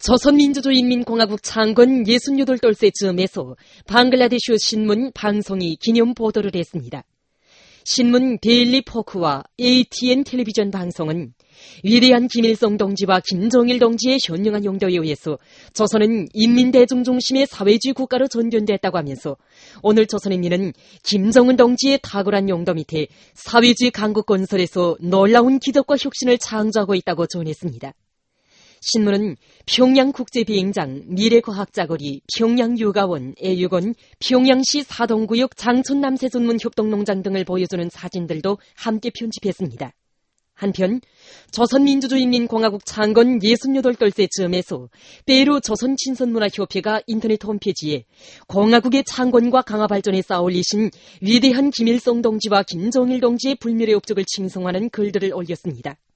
조선민주주의인민공화국 창건 68돌세 즈음에서 방글라데슈 신문 방송이 기념 보도를 했습니다. 신문 데일리 포크와 ATN 텔레비전 방송은 위대한 김일성 동지와 김정일 동지의 현명한 용도에 의해서 조선은 인민대중 중심의 사회주의 국가로 전변됐다고 하면서 오늘 조선인민은 김정은 동지의 탁월한 용도 밑에 사회주의 강국 건설에서 놀라운 기적과 혁신을 창조하고 있다고 전했습니다. 신문은 평양국제비행장, 미래과학자거리, 평양유가원, 애육원, 평양시 사동구역 장촌남새전문협동농장 등을 보여주는 사진들도 함께 편집했습니다. 한편 조선민주주의인민공화국 창건 68돌세 즈음에서 페루 조선친선문화협회가 인터넷 홈페이지에 공화국의 창건과 강화 발전에 쌓아올리신 위대한 김일성 동지와 김정일 동지의 불멸의 업적을 칭송하는 글들을 올렸습니다.